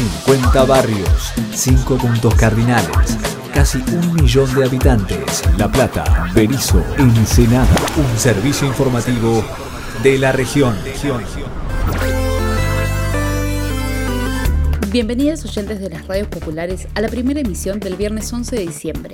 50 barrios, 5 puntos cardinales, casi 1 millón de habitantes. La Plata, Berisso, Ensenada. Un servicio informativo de la región. Bienvenidos oyentes de las radios populares a la primera emisión del viernes 11 de diciembre.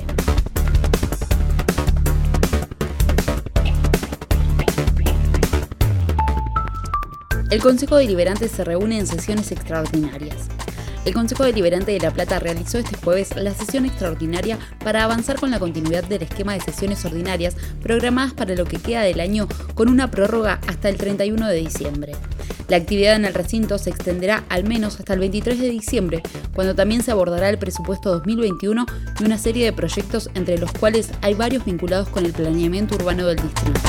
El Consejo Deliberante se reúne en sesiones extraordinarias. El Consejo Deliberante de La Plata realizó este jueves la sesión extraordinaria para avanzar con la continuidad del esquema de sesiones ordinarias programadas para lo que queda del año con una prórroga hasta el 31 de diciembre. La actividad en el recinto se extenderá al menos hasta el 23 de diciembre, cuando también se abordará el presupuesto 2021 y una serie de proyectos entre los cuales hay varios vinculados con el planeamiento urbano del distrito.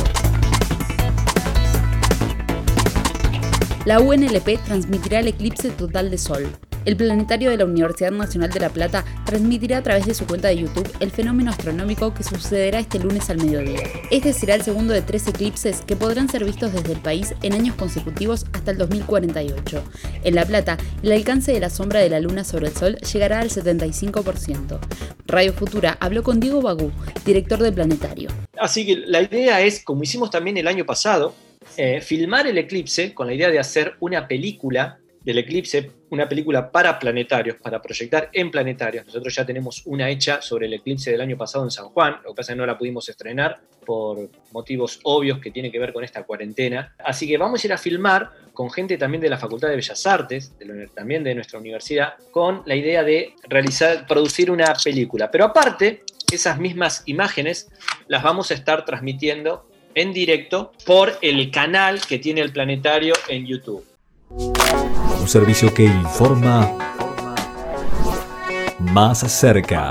La UNLP transmitirá el eclipse total de Sol. El planetario de la Universidad Nacional de La Plata transmitirá a través de su cuenta de YouTube el fenómeno astronómico que sucederá este lunes al mediodía. Este será el segundo de 3 eclipses que podrán ser vistos desde el país en años consecutivos hasta el 2048. En La Plata, el alcance de la sombra de la luna sobre el sol llegará al 75%. Radio Futura habló con Diego Bagú, director del planetario. Así que la idea es, como hicimos también el año pasado, filmar el eclipse con la idea de hacer una película del eclipse, una película para planetarios, para proyectar en planetarios. Nosotros ya tenemos una hecha sobre el eclipse del año pasado en San Juan, lo que pasa es que no la pudimos estrenar por motivos obvios que tienen que ver con esta cuarentena. Así que vamos a ir a filmar con gente también de la Facultad de Bellas Artes, también de nuestra universidad, con la idea de producir una película. Pero aparte, esas mismas imágenes las vamos a estar transmitiendo en directo por el canal que tiene el planetario en YouTube. Un servicio que informa más cerca.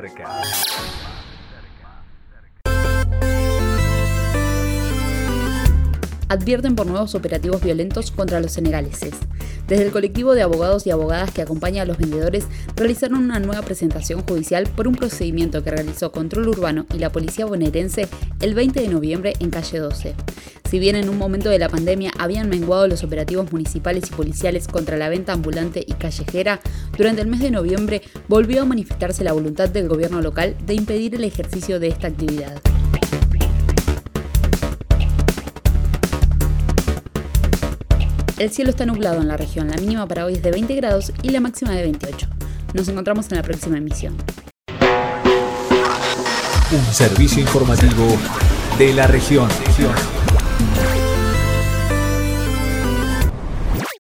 Advierten por nuevos operativos violentos contra los senegaleses. Desde el colectivo de abogados y abogadas que acompaña a los vendedores, realizaron una nueva presentación judicial por un procedimiento que realizó Control Urbano y la Policía Bonaerense el 20 de noviembre en Calle 12. Si bien en un momento de la pandemia habían menguado los operativos municipales y policiales contra la venta ambulante y callejera, durante el mes de noviembre volvió a manifestarse la voluntad del gobierno local de impedir el ejercicio de esta actividad. El cielo está nublado en la región, la mínima para hoy es de 20 grados y la máxima de 28. Nos encontramos en la próxima emisión. Un servicio informativo de la región.